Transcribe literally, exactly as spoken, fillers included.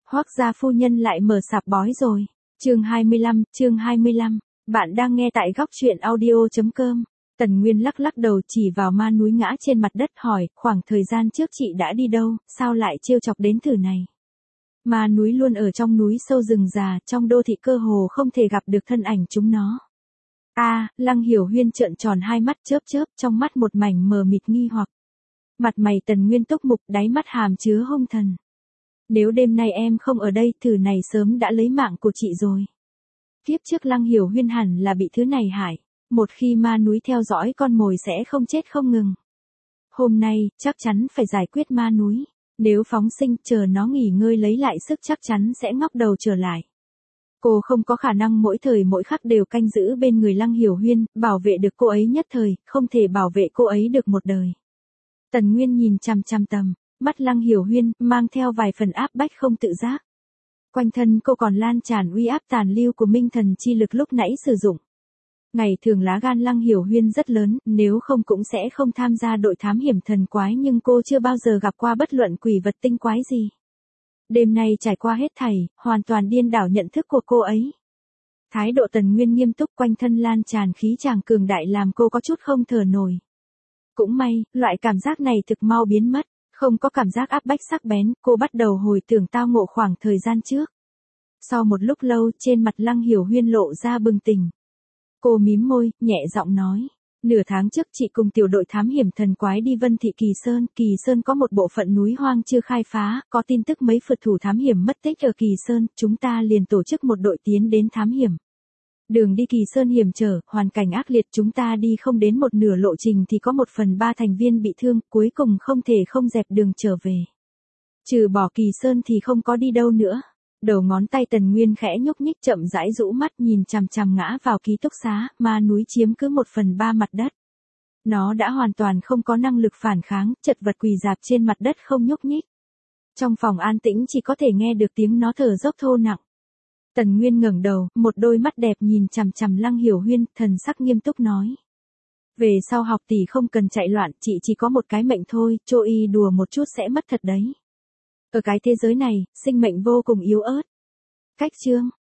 Hoắc gia phu nhân lại mở sạp bói rồi. Chương hai mươi lăm, chương hai mươi lăm. Bạn đang nghe tại góc truyện audio chấm com. Tần Nguyên lắc lắc đầu chỉ vào ma núi ngã trên mặt đất hỏi, khoảng thời gian trước chị đã đi đâu, sao lại trêu chọc đến thử này? Ma núi luôn ở trong núi sâu rừng già, trong đô thị cơ hồ không thể gặp được thân ảnh chúng nó. A, à, Lăng Hiểu Huyên trợn tròn hai mắt chớp chớp, trong mắt một mảnh mờ mịt nghi hoặc. Mặt mày Tần Nguyên túc mục, đáy mắt hàm chứa hung thần. Nếu đêm nay em không ở đây, thử này sớm đã lấy mạng của chị rồi. Kiếp trước Lăng Hiểu Huyên hẳn là bị thứ này hại. Một khi ma núi theo dõi con mồi sẽ không chết không ngừng. Hôm nay, chắc chắn phải giải quyết ma núi. Nếu phóng sinh, chờ nó nghỉ ngơi lấy lại sức chắc chắn sẽ ngóc đầu trở lại. Cô không có khả năng mỗi thời mỗi khắc đều canh giữ bên người Lăng Hiểu Huyên, bảo vệ được cô ấy nhất thời, không thể bảo vệ cô ấy được một đời. Tần Nguyên nhìn chằm chằm tầm, mắt Lăng Hiểu Huyên, mang theo vài phần áp bách không tự giác. Quanh thân cô còn lan tràn uy áp tàn lưu của minh thần chi lực lúc nãy sử dụng. Ngày thường lá gan Lăng Hiểu Huyên rất lớn, nếu không cũng sẽ không tham gia đội thám hiểm thần quái, nhưng cô chưa bao giờ gặp qua bất luận quỷ vật tinh quái gì. Đêm nay trải qua hết thảy, hoàn toàn điên đảo nhận thức của cô ấy. Thái độ Tần Nguyên nghiêm túc, quanh thân lan tràn khí chàng cường đại làm cô có chút không thở nổi. Cũng may, loại cảm giác này thực mau biến mất, không có cảm giác áp bách sắc bén, cô bắt đầu hồi tưởng tao ngộ khoảng thời gian trước. Sau một lúc lâu, trên mặt Lăng Hiểu Huyên lộ ra bừng tỉnh. Cô mím môi, nhẹ giọng nói, nửa tháng trước chị cùng tiểu đội thám hiểm thần quái đi Vân Thị Kỳ Sơn, Kỳ Sơn có một bộ phận núi hoang chưa khai phá, có tin tức mấy phượt thủ thám hiểm mất tích ở Kỳ Sơn, chúng ta liền tổ chức một đội tiến đến thám hiểm. Đường đi Kỳ Sơn hiểm trở, hoàn cảnh ác liệt, chúng ta đi không đến một nửa lộ trình thì có một phần ba thành viên bị thương, cuối cùng không thể không dẹp đường trở về. Trừ bỏ Kỳ Sơn thì không có đi đâu nữa. Đầu ngón tay Tần Nguyên khẽ nhúc nhích, chậm rãi rũ mắt nhìn chằm chằm ngã vào ký túc xá, ma núi chiếm cứ một phần ba mặt đất. Nó đã hoàn toàn không có năng lực phản kháng, chật vật quỳ dạp trên mặt đất không nhúc nhích. Trong phòng an tĩnh chỉ có thể nghe được tiếng nó thở dốc thô nặng. Tần Nguyên ngẩng đầu, một đôi mắt đẹp nhìn chằm chằm Lăng Hiểu Huyên, thần sắc nghiêm túc nói. Về sau học tỷ không cần chạy loạn, chị chỉ có một cái mệnh thôi, trô y đùa một chút sẽ mất thật đấy. Ở cái thế giới này, sinh mệnh vô cùng yếu ớt. Cách chương,